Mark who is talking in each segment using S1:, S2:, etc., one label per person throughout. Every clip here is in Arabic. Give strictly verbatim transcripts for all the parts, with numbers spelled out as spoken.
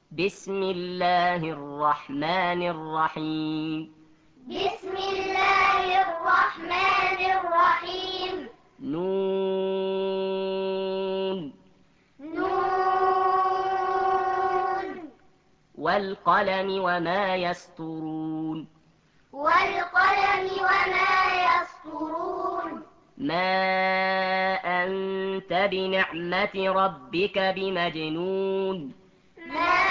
S1: بسم الله الرحمن الرحيم
S2: بسم الله الرحمن الرحيم
S1: نون
S2: نون
S1: والقلم وما يسطرون
S2: والقلم وما يسطرون
S1: ما أنت بنعمة ربك بمجنون
S2: ما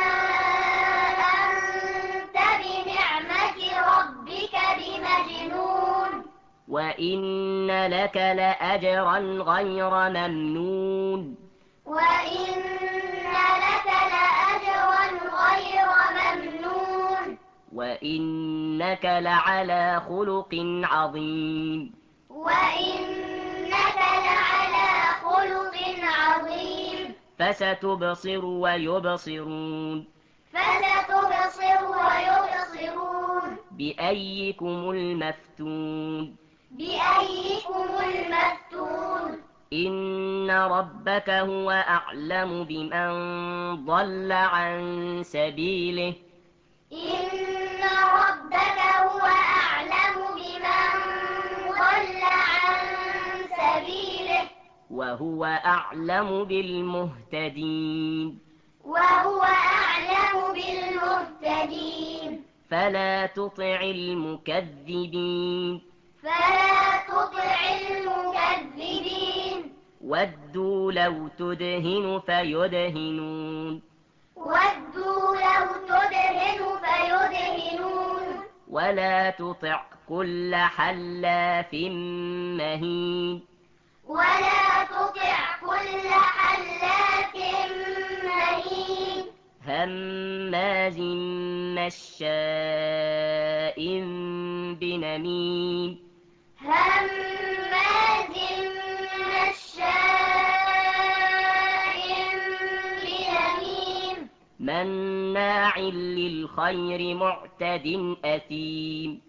S2: أنت بنعمة ربك بمجنون
S1: وإن لك لأجرا غير ممنون
S2: وإن لك لأجرا غير ممنون
S1: وإنك لعلى خلق عظيم
S2: وإنك لعلى خلق عظيم
S1: فستبصر ويبصرون
S2: فستبصر ويبصرون
S1: بأيكم المفتون
S2: بأيكم المفتون
S1: إن ربك هو أعلم بمن ضل عن سبيله
S2: إن ربك هو أعلم بمن ضل عن سبيله
S1: وهو أعلم بالمهتدين
S2: وهو أعلم بالمهتدين
S1: فلا تطع المكذبين
S2: فلا تطع المكذبين
S1: ودوا لو تدهن فيدهنون
S2: ودوا لو تدهن فيدهنون
S1: ولا تطع كل حلاف مهين
S2: ولا تطع كل حلاف مهين
S1: هماز مشاء بنميم
S2: هماز مشاء بنميم
S1: مناع للخير معتد أثيم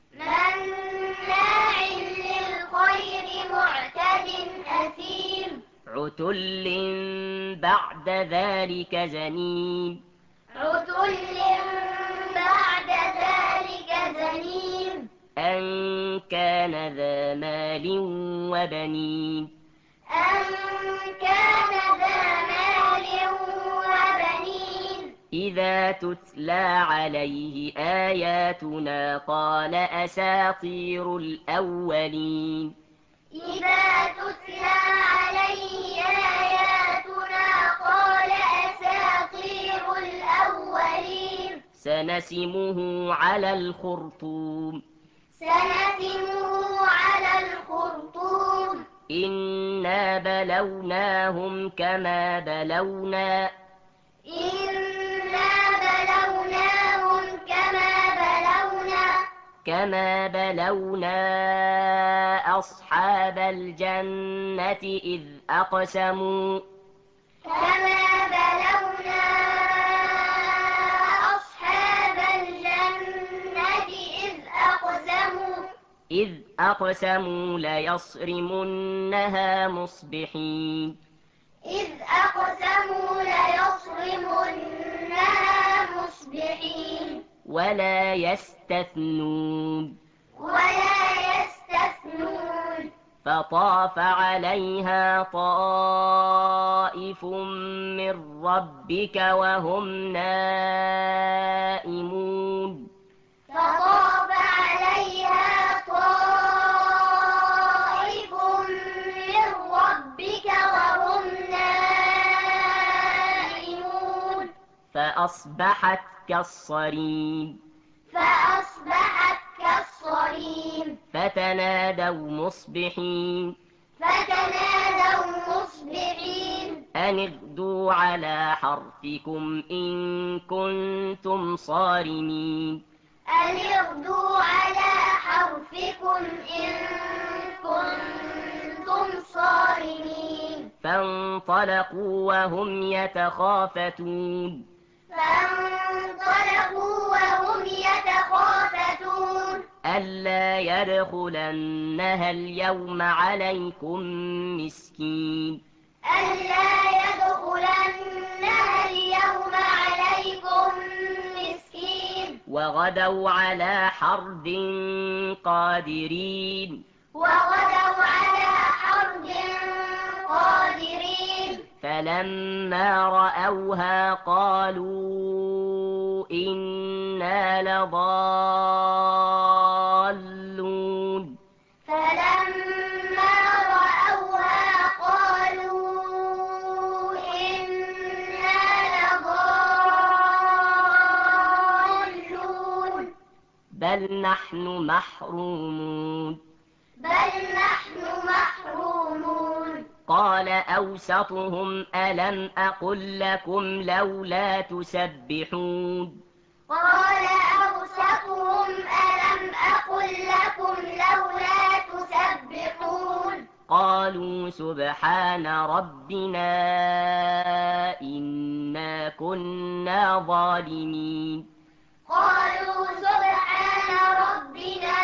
S2: مناع للخير معتد أثيم
S1: عتل بعد ذلك زنيم
S2: عتل بعد ذلك زنيم
S1: أن كان ذا مال وبنين
S2: أن كان ذا مال وبنين
S1: إذا تتلى عليه آياتنا قال أساطير الأولين
S2: إذا تتلى عليه آياتنا قال أساطير الأولين
S1: سنسمه على الخرطوم
S2: سنسمه على الخرطوم
S1: إنا بلوناهم كما بلونا
S2: إنا بلوناهم كما بلونا
S1: كما بلونا أصحاب الجنة إذ أقسموا
S2: كما بلونا أصحاب الجنة إذ أقسموا
S1: إذ أقسموا ليصرمنها مصبحين
S2: إذ أقسموا ليصرمنها مصبحين
S1: ولا يستثنون
S2: ولا يستثنون
S1: فطاف عليها طائف من ربك وهم نائمون
S2: فطاف عليها طائف من ربك وهم نائمون
S1: فأصبحت كالصريم
S2: فأصبحت كالصريم
S1: فتنادوا مصبحين
S2: فتنادوا مصبحين
S1: أن اغدوا على حرثكم إن كنتم صارمين
S2: أن اغدوا على حرثكم إن كنتم صارمين
S1: فانطلقوا وهم يتخافتون
S2: فانطلقوا وهم يتخافتون
S1: ألا يدخلنها اليوم عليكم مسكين
S2: ألا يدخلنها اليوم عليكم
S1: وغدوا على حرد قادرين
S2: وغدوا على حرد قادرين
S1: فلما رأوها قالوا إنا لضالون
S2: فلما رأوها قالوا إنا لضالون
S1: بل نحن محرومون
S2: بل نحن محرومون
S1: قال أوسطهم ألم أقل لكم لولا تسبحون
S2: قال أوسطهم ألم أقل لكم لولا تسبحون
S1: قالوا سبحان ربنا إنا كنا ظالمين
S2: قالوا سبحان ربنا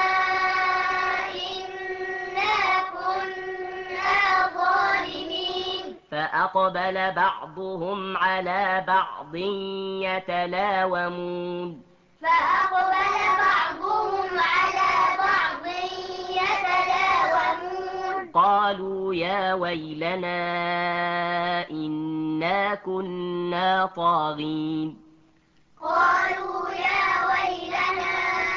S2: إنا كنا ظالمين
S1: فأقبل بعضهم على بعض يتلاومون
S2: فأقبل بعضهم على بعض يتلاومون
S1: قالوا يا ويلنا إنا كنا طاغين
S2: قالوا يا ويلنا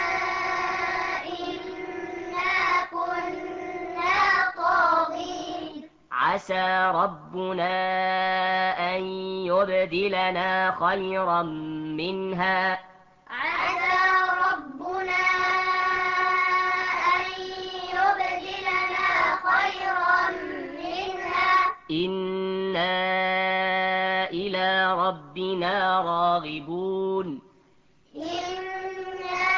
S2: إنا كنا طاغين
S1: عسى ربنا أن يبدلنا خيرا منها
S2: عسى ربنا أن يبدلنا خيرا منها
S1: إنا إلى ربنا راغبون
S2: إنا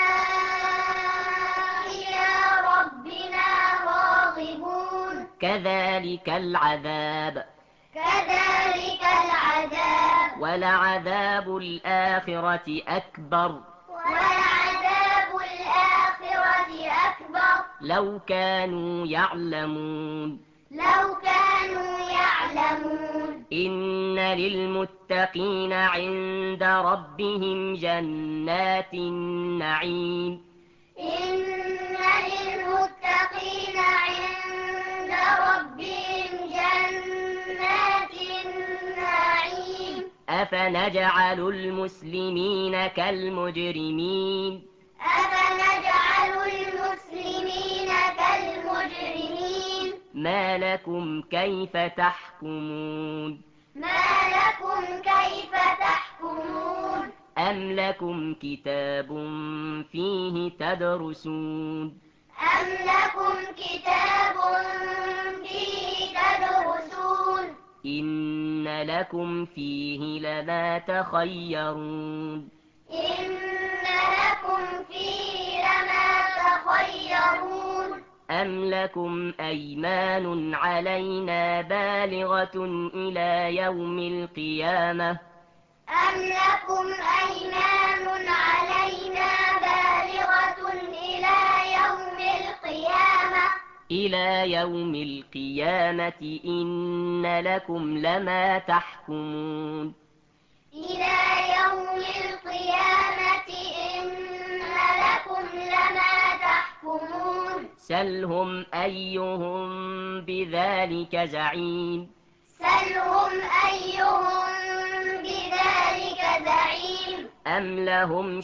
S2: إلى ربنا راغبون
S1: كذلك العذاب
S2: كذلك العذاب
S1: ولعذاب الآخرة أكبر
S2: ولعذاب الآخرة أكبر
S1: لو كانوا يعلمون
S2: لو كانوا يعلمون
S1: إن للمتقين عند ربهم جنات النعيم
S2: إن للمتقين عند ربهم جنات النعيم
S1: أفنجعل المسلمين كالمجرمين
S2: أفنجعل المسلمين كالمجرمين
S1: ما لكم كيف تحكمون
S2: ما لكم كيف تحكمون
S1: أم لكم كتاب فيه تدرسون
S2: أم لكم كتاب فيه تدرسون
S1: إن لكم فيه لما تخيرون
S2: إن لكم فيه لما تخيرون
S1: أم لكم أيمان علينا بالغة إلى يوم القيامة
S2: أم لكم أيمان علينا بالغة إلى يوم القيامة
S1: إلى يوم القيامة إن لكم لما تحكمون
S2: إلى يوم القيامة إن لكم لما تحكمون
S1: سلهم أيهم بذلك زعيم
S2: سلهم أيهم بذلك زعيم
S1: أم لهم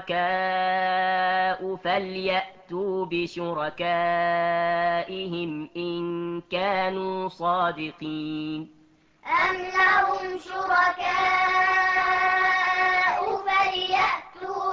S1: شركاء فليأتوا بشركائهم إن كانوا صادقين
S2: أم لهم شركاء فليأتوا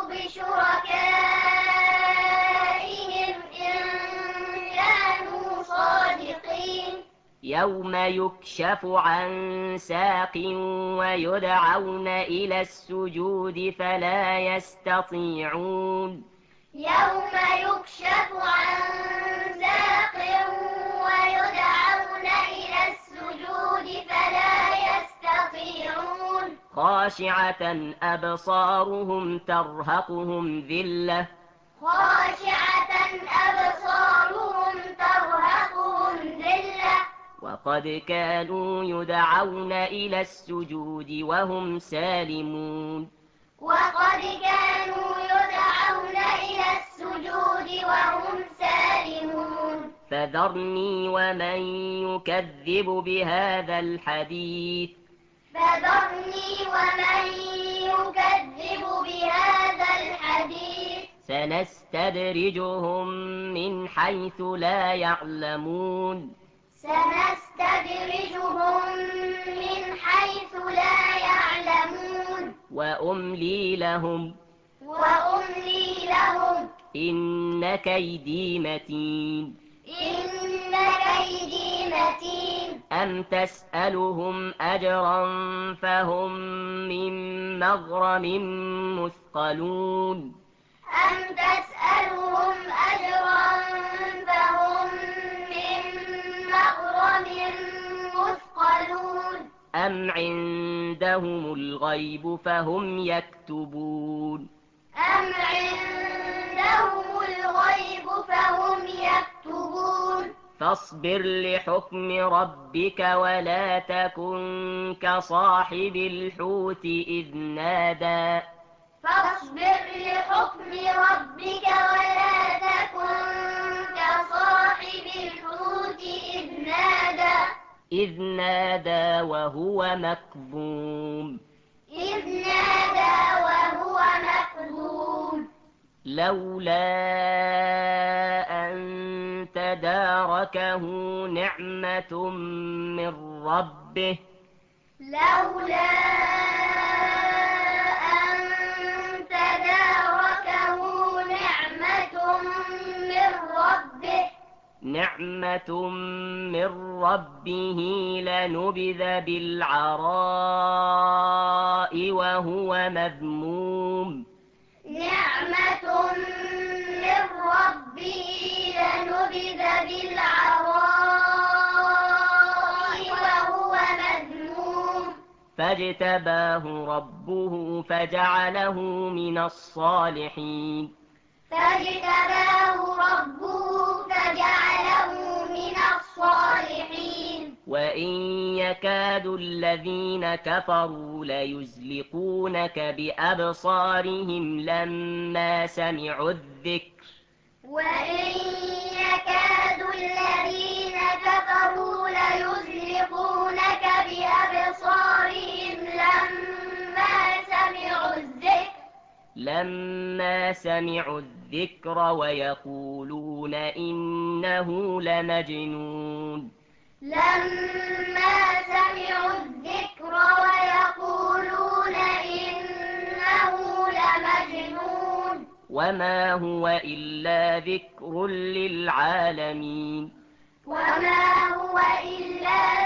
S2: بشركائهم إن كانوا صادقين
S1: يوم يكشف عن ساق ويدعون إلى السجود فلا يستطيعون
S2: يوم يكشف عن ساق ويدعون إلى السجود فلا يستطيعون
S1: خاشعة أبصارهم ترهقهم ذلة
S2: خاشعة أبصارهم ترهقهم ذلة
S1: وقد كانوا يدعون إلى السجود وهم سالمون
S2: وقد كانوا وهم سالمون
S1: فذرني ومن يكذب بهذا الحديث
S2: فذرني ومن يكذب بهذا الحديث
S1: سنستدرجهم من حيث لا يعلمون
S2: سنستدرجهم من حيث لا يعلمون
S1: وأملي لهم
S2: وأملي لهم
S1: إن كيدي متين
S2: إن كيدي متين
S1: أم تسألهم أجرا فهم من مغرم مثقلون
S2: أم تسألهم أجرا فهم من مغرم مثقلون
S1: أم عندهم الغيب فهم يكتبون
S2: أم عندهم الغيب فهم يكتبون
S1: فاصبر لحكم ربك ولا تكن كصاحب الحوت إذ نادى
S2: فاصبر لحكم ربك ولا تكن كصاحب الحوت إذ نادى
S1: إذ نادى وهو مكظوم
S2: إذ نادى وهو مكظوم
S1: لولا أن تداركه نعمة من ربه
S2: لولا أن تداركه نعمة من ربه
S1: نعمة من ربه لنبذ بالعراء وهو مذموم
S2: نعمة من ربه لنبذ بالعراء وهو مذموم
S1: فاجتباه ربه فجعله من الصالحين
S2: فاجتباه ربه فجعله من الصالحين
S1: وإن يكاد الذين كفروا ليزلقونك بأبصارهم لما سمعوا الذكر
S2: وإن يكاد الذين كفروا ليزلقونك بأبصارهم لما سمعوا الذكر
S1: لما سمعوا الذكر ويقولون إنه لمجنون
S2: لما سمعوا الذكر ويقولون إنه لمجنون
S1: وما هو إلا ذكر للعالمين
S2: وما هو إلا